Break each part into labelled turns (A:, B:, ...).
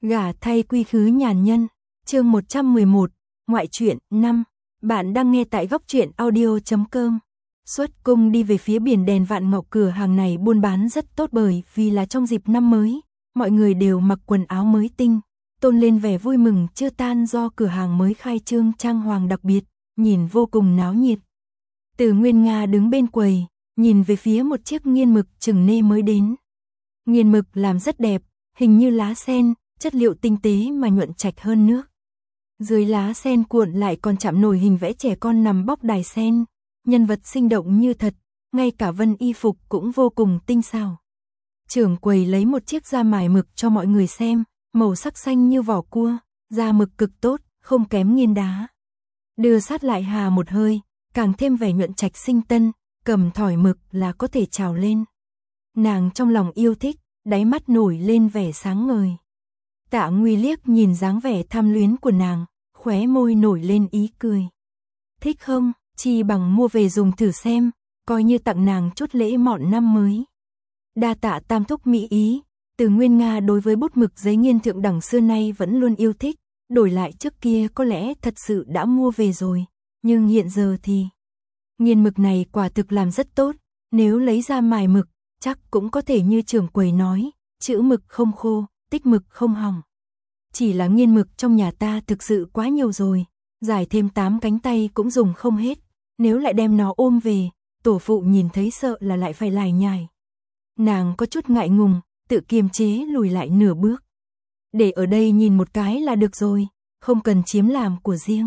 A: Gả thay quy khứ nhàn nhân, chương 111, ngoại truyện 5. Bạn đang nghe tại góc truyện audio.com. Xuất cung đi về phía biển đèn Vạn Ngọc, cửa hàng này buôn bán rất tốt bởi vì là trong dịp năm mới, mọi người đều mặc quần áo mới tinh, tôn lên vẻ vui mừng chưa tan do cửa hàng mới khai trương trang hoàng đặc biệt, nhìn vô cùng náo nhiệt. Từ Nguyên Nga đứng bên quầy, nhìn về phía một chiếc nghiên mực chừng nê mới đến. Nghiên mực làm rất đẹp, hình như lá sen, chất liệu tinh tế mà nhuận trạch hơn nước. Dưới lá sen cuộn lại còn chạm nổi hình vẽ trẻ con nằm bóc đài sen, nhân vật sinh động như thật, ngay cả vân y phục cũng vô cùng tinh xảo. Trưởng quầy lấy một chiếc da mài mực cho mọi người xem, màu sắc xanh như vỏ cua, da mực cực tốt, không kém nghiên đá. Đưa sát lại hà một hơi, càng thêm vẻ nhuận trạch sinh tân, cầm thỏi mực là có thể trào lên. Nàng trong lòng yêu thích, đáy mắt nổi lên vẻ sáng ngời. Tạ Nguy liếc nhìn dáng vẻ tham luyến của nàng, khóe môi nổi lên ý cười. Thích không, chi bằng mua về dùng thử xem, coi như tặng nàng chút lễ mọn năm mới. Đa tạ tam thúc mỹ ý. Từ Nguyên Nga đối với bút mực giấy nghiên thượng đẳng xưa nay vẫn luôn yêu thích, đổi lại trước kia có lẽ thật sự đã mua về rồi, nhưng hiện giờ thì nghiên mực này quả thực làm rất tốt, nếu lấy ra mài mực, chắc cũng có thể như trưởng quầy nói, chữ mực không khô, tích mực không hỏng. Chỉ là nghiên mực trong nhà ta thực sự quá nhiều rồi, giải thêm 8 cánh tay cũng dùng không hết, nếu lại đem nó ôm về, tổ phụ nhìn thấy sợ là lại phải lải nhải. Nàng có chút ngại ngùng, tự kiềm chế lùi lại nửa bước. Để ở đây nhìn một cái là được rồi, không cần chiếm làm của riêng.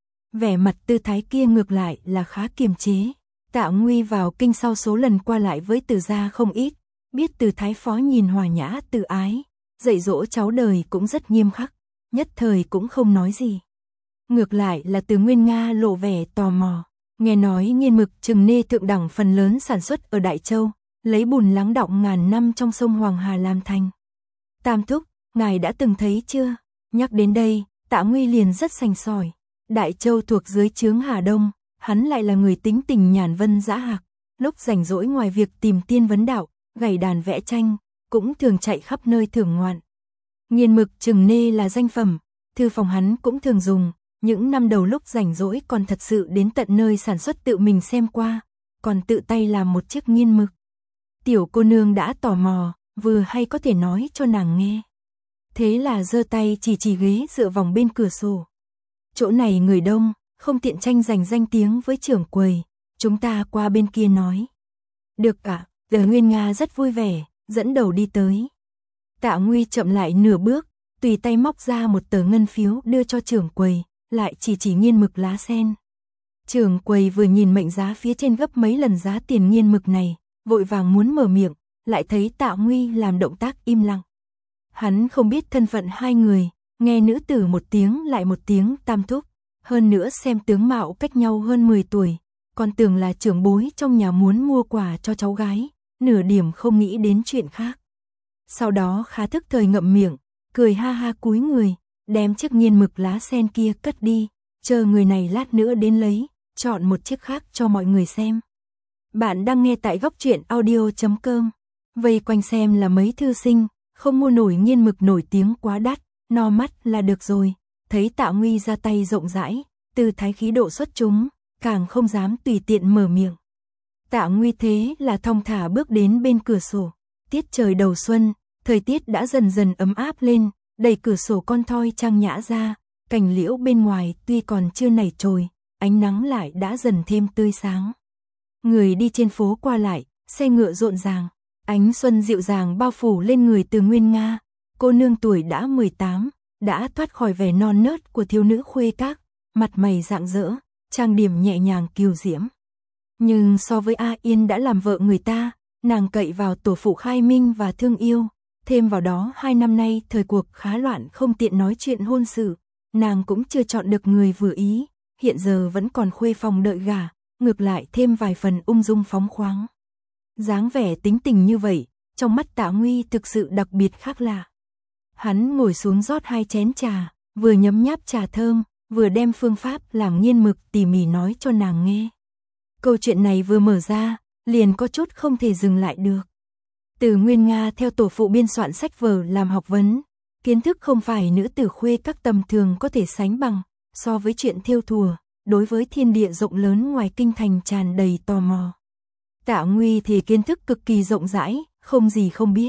A: Vẻ mặt tư thái kia ngược lại là khá kiềm chế. Tạ Nguy vào kinh sau số lần qua lại với Từ gia không ít, biết Từ thái phó nhìn hòa nhã từ ái, dạy dỗ cháu đời cũng rất nghiêm khắc, nhất thời cũng không nói gì. Ngược lại là Từ Nguyên Nga lộ vẻ tò mò, nghe nói nghiên mực chừng nê thượng đẳng phần lớn sản xuất ở Đại Châu, lấy bùn lắng đọng ngàn năm trong sông Hoàng Hà làm thành. Tam thúc, ngài đã từng thấy chưa? Nhắc đến đây, Tạ Nguy liền rất sành sỏi. Đại Châu thuộc dưới trướng Hà Đông, hắn lại là người tính tình nhàn vân dã hạc, lúc rảnh rỗi ngoài việc tìm tiên vấn đạo, gảy đàn vẽ tranh, cũng thường chạy khắp nơi thưởng ngoạn. Nghiên mực chừng nê là danh phẩm, thư phòng hắn cũng thường dùng, những năm đầu lúc rảnh rỗi còn thật sự đến tận nơi sản xuất tự mình xem qua, còn tự tay làm một chiếc nghiên mực. Tiểu cô nương đã tò mò, vừa hay có thể nói cho nàng nghe. Thế là giơ tay chỉ ghế dựa vòng bên cửa sổ. Chỗ này người đông, không tiện tranh giành danh tiếng với trưởng quầy, chúng ta qua bên kia nói. Được ạ, Từ Nguyên Nga rất vui vẻ, dẫn đầu đi tới. Tạ Nguy chậm lại nửa bước, tùy tay móc ra một tờ ngân phiếu đưa cho trưởng quầy, lại chỉ nghiên mực lá sen. Trưởng quầy vừa nhìn mệnh giá phía trên gấp mấy lần giá tiền nghiên mực này, vội vàng muốn mở miệng, lại thấy Tạ Nguy làm động tác im lặng. Hắn không biết thân phận hai người, nghe nữ tử một tiếng lại một tiếng tam thúc, hơn nữa xem tướng mạo cách nhau hơn 10 tuổi, còn tưởng là trưởng bối trong nhà muốn mua quà cho cháu gái, nửa điểm không nghĩ đến chuyện khác. Sau đó khá thức thời ngậm miệng, cười ha ha cúi người, đem chiếc nghiên mực lá sen kia cất đi, chờ người này lát nữa đến lấy, chọn một chiếc khác cho mọi người xem. Bạn đang nghe tại góc truyện audio.com. Vây quanh xem là mấy thư sinh, không mua nổi nghiên mực nổi tiếng quá đắt, no mắt là được rồi. Thấy Tạ Nguy ra tay rộng rãi, tư thái khí độ xuất chúng, càng không dám tùy tiện mở miệng. Tạ Nguy thế là thong thả bước đến bên cửa sổ. Tiết trời đầu xuân, thời tiết đã dần dần ấm áp lên, đẩy cửa sổ con thoi trang nhã ra, cành liễu bên ngoài tuy còn chưa nảy chồi, ánh nắng lại đã dần thêm tươi sáng. Người đi trên phố qua lại, xe ngựa rộn ràng, ánh xuân dịu dàng bao phủ lên người Từ Nguyên Nga. Cô nương tuổi đã 18, đã thoát khỏi vẻ non nớt của thiếu nữ khuê các, mặt mày rạng rỡ, trang điểm nhẹ nhàng kiều diễm. Nhưng so với A Yên đã làm vợ người ta, nàng cậy vào tổ phụ khai minh và thương yêu, thêm vào đó 2 năm nay thời cuộc khá loạn không tiện nói chuyện hôn sự, nàng cũng chưa chọn được người vừa ý, hiện giờ vẫn còn khuê phòng đợi gả, ngược lại thêm vài phần ung dung phóng khoáng. Dáng vẻ tính tình như vậy, trong mắt Tạ Nguy thực sự đặc biệt khác lạ. Hắn ngồi xuống rót 2 chén trà, vừa nhấm nháp trà thơm, vừa đem phương pháp làm nghiên mực tỉ mỉ nói cho nàng nghe. Câu chuyện này vừa mở ra, liền có chút không thể dừng lại được. Từ Nguyên Nga theo tổ phụ biên soạn sách vở làm học vấn, Kiến thức không phải nữ tử khuê các tầm thường có thể sánh bằng, so với chuyện thêu thùa, đối với thiên địa rộng lớn ngoài kinh thành tràn đầy tò mò. Tạ Nguy thì kiến thức cực kỳ rộng rãi, không gì không biết.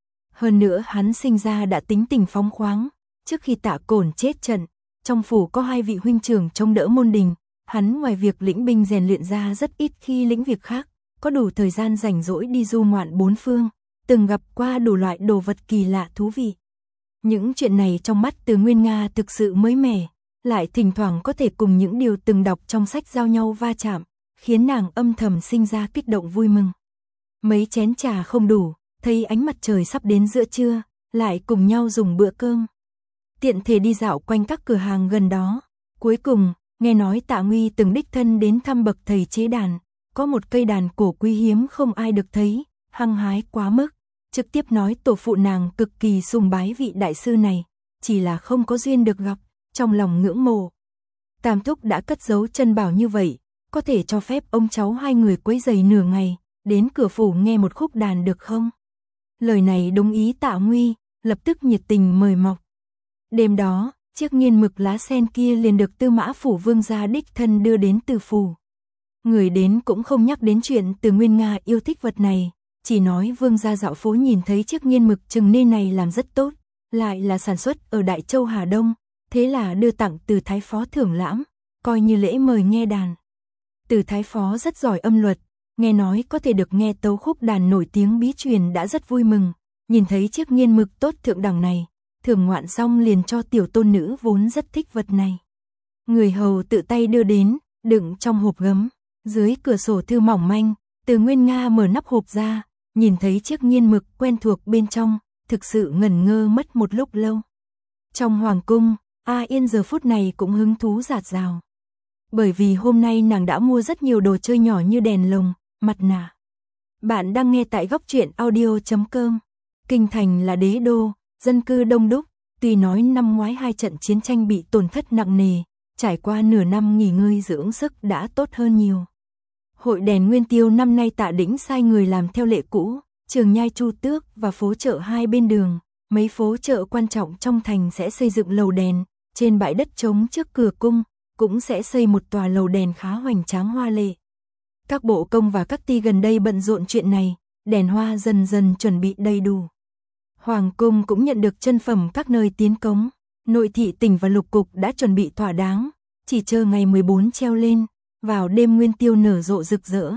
A: Hơn nữa hắn sinh ra đã tính tình phóng khoáng, trước khi Tạ Cổn chết trận, trong phủ có 2 vị huynh trưởng chống đỡ môn đình, hắn ngoài việc lĩnh binh rèn luyện ra rất ít khi lĩnh việc khác, có đủ thời gian rảnh rỗi đi du ngoạn bốn phương, từng gặp qua đủ loại đồ vật kỳ lạ thú vị. Những chuyện này trong mắt Từ Nguyên Nga thực sự mới mẻ, lại thỉnh thoảng có thể cùng những điều từng đọc trong sách giao nhau va chạm, khiến nàng âm thầm sinh ra kích động vui mừng. Mấy chén trà không đủ, thấy ánh mặt trời sắp đến giữa trưa, lại cùng nhau dùng bữa cơm. Tiện thể đi dạo quanh các cửa hàng gần đó. Cuối cùng, nghe nói Tạ Nguy từng đích thân đến thăm bậc thầy chế đàn, có một cây đàn cổ quý hiếm không ai được thấy, hăng hái quá mức, trực tiếp nói tổ phụ nàng cực kỳ sùng bái vị đại sư này, chỉ là không có duyên được gặp, trong lòng ngưỡng mộ. Tam thúc đã cất giấu chân bảo như vậy, có thể cho phép ông cháu hai người quấy rầy nửa ngày, đến cửa phủ nghe một khúc đàn được không? Lời này đúng ý Tạ Nguy, lập tức nhiệt tình mời mọc. Đêm đó, chiếc nghiên mực lá sen kia liền được Tư Mã phủ vương gia đích thân đưa đến Từ phủ. Người đến cũng không nhắc đến chuyện Từ Nguyên Nga yêu thích vật này, chỉ nói vương gia dạo phố nhìn thấy chiếc nghiên mực chừng nê này làm rất tốt, lại là sản xuất ở Đại Châu Hà Đông, thế là đưa tặng Từ Thái Phó thưởng lãm, coi như lễ mời nghe đàn. Từ Thái Phó rất giỏi âm luật, nghe nói có thể được nghe tấu khúc đàn nổi tiếng bí truyền đã rất vui mừng, nhìn thấy chiếc nghiên mực tốt thượng đẳng này, thưởng ngoạn xong liền cho tiểu tôn nữ vốn rất thích vật này. Người hầu tự tay đưa đến, đựng trong hộp gấm, dưới cửa sổ thư mỏng manh, Từ Nguyên Nga mở nắp hộp ra, nhìn thấy chiếc nghiên mực quen thuộc bên trong, thực sự ngẩn ngơ mất một lúc lâu. Trong hoàng cung, A Yên giờ phút này cũng hứng thú rạt rào. Bởi vì hôm nay nàng đã mua rất nhiều đồ chơi nhỏ như đèn lồng, mặt nạ. Bạn đang nghe tại góc truyện audio.com. Kinh thành là đế đô, dân cư đông đúc, tuy nói năm ngoái 2 trận chiến tranh bị tổn thất nặng nề, trải qua nửa năm nghỉ ngơi dưỡng sức đã tốt hơn nhiều. Hội đèn Nguyên Tiêu năm nay Tạ Đĩnh sai người làm theo lệ cũ, Trường Nhai Chu Tước và phố chợ hai bên đường, mấy phố chợ quan trọng trong thành sẽ xây dựng lầu đèn, trên bãi đất trống trước cửa cung cũng sẽ xây một tòa lầu đèn khá hoành tráng hoa lệ. Các bộ công và các ty gần đây bận rộn chuyện này, đèn hoa dần dần chuẩn bị đầy đủ. Hoàng cung cũng nhận được chân phẩm các nơi tiến cống, nội thị tỉnh và lục cục đã chuẩn bị thỏa đáng, chỉ chờ ngày 14 treo lên, vào đêm Nguyên Tiêu nở rộ rực rỡ.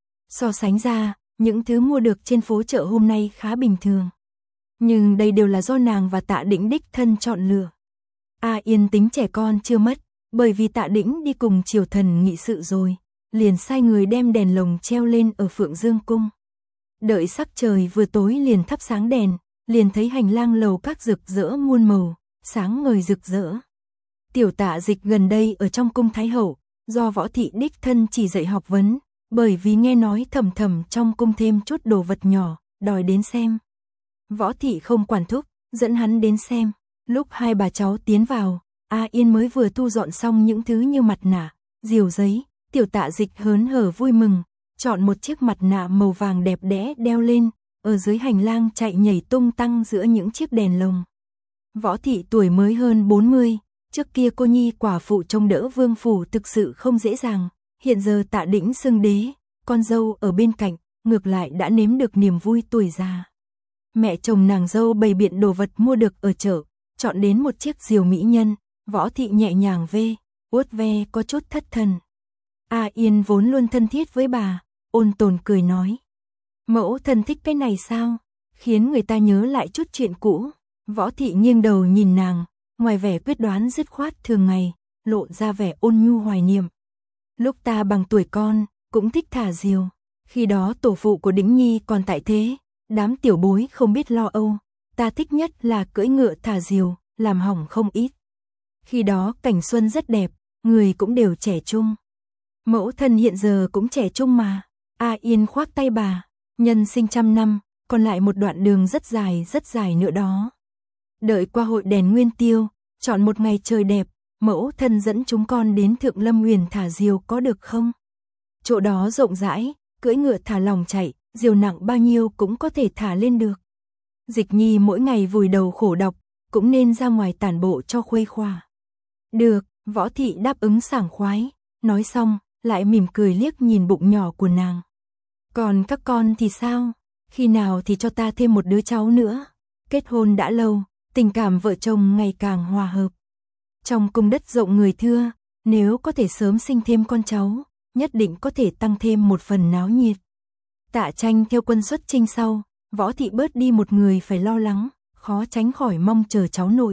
A: So sánh ra, những thứ mua được trên phố chợ hôm nay khá bình thường. Nhưng đây đều là do nàng và Tạ Đĩnh đích thân chọn lựa. A Yên tính trẻ con chưa mất, bởi vì Tạ Đĩnh đi cùng triều thần nghị sự rồi, liền sai người đem đèn lồng treo lên ở Phượng Dương cung. Đợi sắc trời vừa tối liền thắp sáng đèn, liền thấy hành lang lầu các rực rỡ muôn màu, sáng ngời rực rỡ. Tiểu Tạ Dịch gần đây ở trong cung Thái hậu, do Võ thị đích thân chỉ dạy học vấn, bởi vì nghe nói thầm thầm trong cung thêm chút đồ vật nhỏ, đòi đến xem. Võ thị không quản thúc, dẫn hắn đến xem. Lúc hai bà cháu tiến vào, A Yên mới vừa thu dọn xong những thứ như mặt nạ, diều giấy, Tiểu Tạ Dịch hớn hở vui mừng, chọn một chiếc mặt nạ màu vàng đẹp đẽ đeo lên, ở dưới hành lang chạy nhảy tung tăng giữa những chiếc đèn lồng. Võ thị tuổi mới hơn 40, trước kia cô nhi quả phụ trông đỡ vương phủ thực sự không dễ dàng, hiện giờ Tạ Đĩnh xưng đế, con dâu ở bên cạnh, ngược lại đã nếm được niềm vui tuổi già. Mẹ chồng nàng dâu bày biện đồ vật mua được ở chợ, chọn đến một chiếc diều mỹ nhân, Võ thị nhẹ nhàng uốt ve có chút thất thần. A Yên vốn luôn thân thiết với bà, ôn tồn cười nói. Mẫu thân thích cái này sao? Khiến người ta nhớ lại chút chuyện cũ. Võ thị nghiêng đầu nhìn nàng, ngoài vẻ quyết đoán dứt khoát thường ngày, lộ ra vẻ ôn nhu hoài niệm. Lúc ta bằng tuổi con, cũng thích thả diều. Khi đó tổ phụ của Đĩnh Nhi còn tại thế, đám tiểu bối không biết lo âu. Ta thích nhất là cưỡi ngựa thả diều, làm hỏng không ít. Khi đó cảnh xuân rất đẹp, người cũng đều trẻ trung. Mẫu thân hiện giờ cũng trẻ trung mà. A Yên khoác tay bà, nhân sinh 100 năm, còn lại một đoạn đường rất dài nữa đó. Đợi qua hội đèn Nguyên Tiêu, chọn một ngày trời đẹp, mẫu thân dẫn chúng con đến Thượng Lâm Huyền thả diều có được không? Chỗ đó rộng rãi, cưỡi ngựa thả lòng chạy, diều nặng bao nhiêu cũng có thể thả lên được. Dịch Nhi mỗi ngày vùi đầu khổ đọc, cũng nên ra ngoài tản bộ cho khuây khỏa. Được, Võ Thị đáp ứng sảng khoái, nói xong, lại mỉm cười liếc nhìn bụng nhỏ của nàng. Còn các con thì sao? Khi nào thì cho ta thêm một đứa cháu nữa? Kết hôn đã lâu, tình cảm vợ chồng ngày càng hòa hợp. Trong cung đất rộng người thưa, nếu có thể sớm sinh thêm con cháu, nhất định có thể tăng thêm một phần náo nhiệt. Tạ Tranh theo quân xuất chinh sau, Võ Thị bớt đi một người phải lo lắng, khó tránh khỏi mong chờ cháu nội.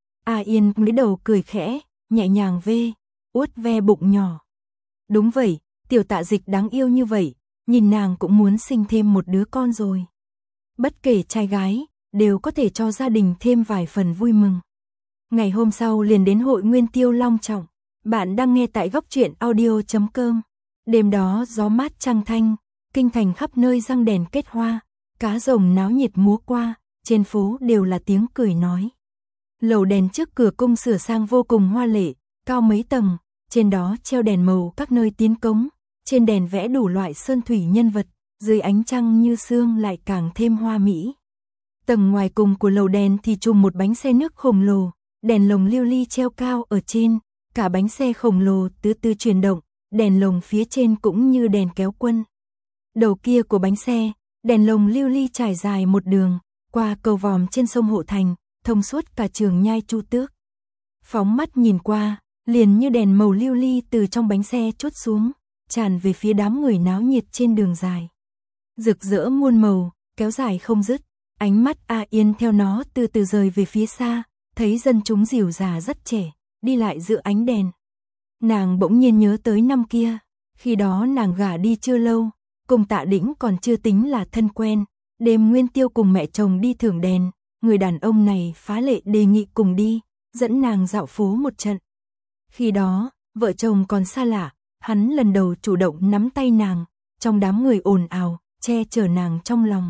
A: A Yên cúi đầu cười khẽ, nhẹ nhàng uốt ve bụng nhỏ. Đúng vậy, tiểu Tạ Dịch đáng yêu như vậy, nhìn nàng cũng muốn sinh thêm một đứa con rồi. Bất kể trai gái, đều có thể cho gia đình thêm vài phần vui mừng. Ngày hôm sau liền đến hội nguyên tiêu long trọng. Bạn đang nghe tại góc truyện audio.com. Đêm đó gió mát trăng thanh, kinh thành khắp nơi răng đèn kết hoa, cá rồng náo nhiệt múa qua, trên phố đều là tiếng cười nói. Lầu đèn trước cửa cung sửa sang vô cùng hoa lệ, cao mấy tầng, trên đó treo đèn màu các nơi tiến cống, trên đèn vẽ đủ loại sơn thủy nhân vật, dưới ánh trăng như sương lại càng thêm hoa mỹ. Tầng ngoài cùng của lầu đèn thì trùm một bánh xe nước khổng lồ, đèn lồng lưu ly treo cao ở trên, cả bánh xe khổng lồ từ từ chuyển động, đèn lồng phía trên cũng như đèn kéo quân. Đầu kia của bánh xe, đèn lồng lưu ly trải dài một đường, qua cầu vòm trên sông Hộ Thành, thông suốt cả Trường Nhai Chu Tước. Phóng mắt nhìn qua, liền như đèn màu lưu ly từ trong bánh xe trút xuống, tràn về phía đám người náo nhiệt trên đường dài. Rực rỡ muôn màu, kéo dài không dứt, ánh mắt A Yên theo nó từ từ rời về phía xa, thấy dân chúng rỉu rà rất trẻ, đi lại giữa ánh đèn. Nàng bỗng nhiên nhớ tới năm kia, khi đó nàng gả đi chưa lâu, cùng Tạ Đĩnh còn chưa tính là thân quen, đêm nguyên tiêu cùng mẹ chồng đi thưởng đèn, người đàn ông này phá lệ đề nghị cùng đi, dẫn nàng dạo phố một trận. Khi đó, vợ chồng còn xa lạ, hắn lần đầu chủ động nắm tay nàng, trong đám người ồn ào, che chở nàng trong lòng.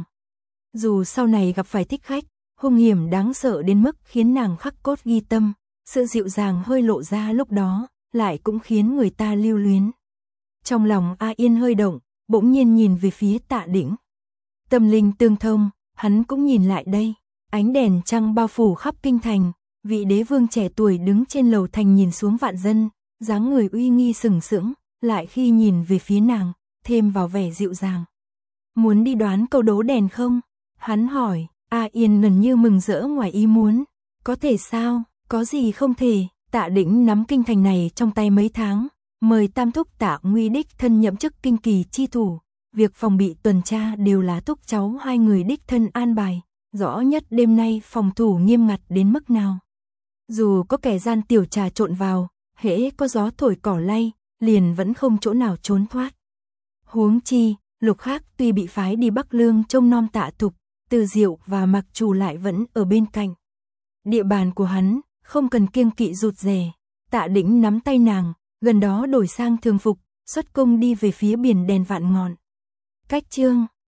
A: Dù sau này gặp phải thích khách, hung hiểm đáng sợ đến mức khiến nàng khắc cốt ghi tâm, sự dịu dàng hơi lộ ra lúc đó, lại cũng khiến người ta lưu luyến. Trong lòng A Yên hơi động, bỗng nhiên nhìn về phía Tạ Đĩnh. Tâm linh tương thông, hắn cũng nhìn lại đây, ánh đèn trăng bao phủ khắp kinh thành, vị đế vương trẻ tuổi đứng trên lầu thành nhìn xuống vạn dân, dáng người uy nghi sừng sững, lại khi nhìn về phía nàng, thêm vào vẻ dịu dàng. Muốn đi đoán câu đố đèn không? Hắn hỏi. A Yên gần như mừng rỡ ngoài ý muốn. Có thể sao? Có gì không thể? Tạ Đĩnh nắm kinh thành này trong tay mấy tháng, mời tam thúc Tạ Nguy đích thân nhậm chức kinh kỳ chi thủ, việc phòng bị tuần tra đều là thúc cháu hai người đích thân an bài, rõ nhất đêm nay phòng thủ nghiêm ngặt đến mức nào. Dù có kẻ gian tiểu trà trộn vào, hễ có gió thổi cỏ lay, liền vẫn không chỗ nào trốn thoát. Huống chi, Lục Khác tuy bị phái đi Bắc Lương trông nom Tạ Thục, Từ Diệu và Mặc Trù lại vẫn ở bên cạnh. Địa bàn của hắn, không cần kiêng kỵ rụt rè. Tạ Đĩnh nắm tay nàng, gần đó đổi sang thường phục, xuất cung đi về phía biển đèn vạn ngọn. Cách chương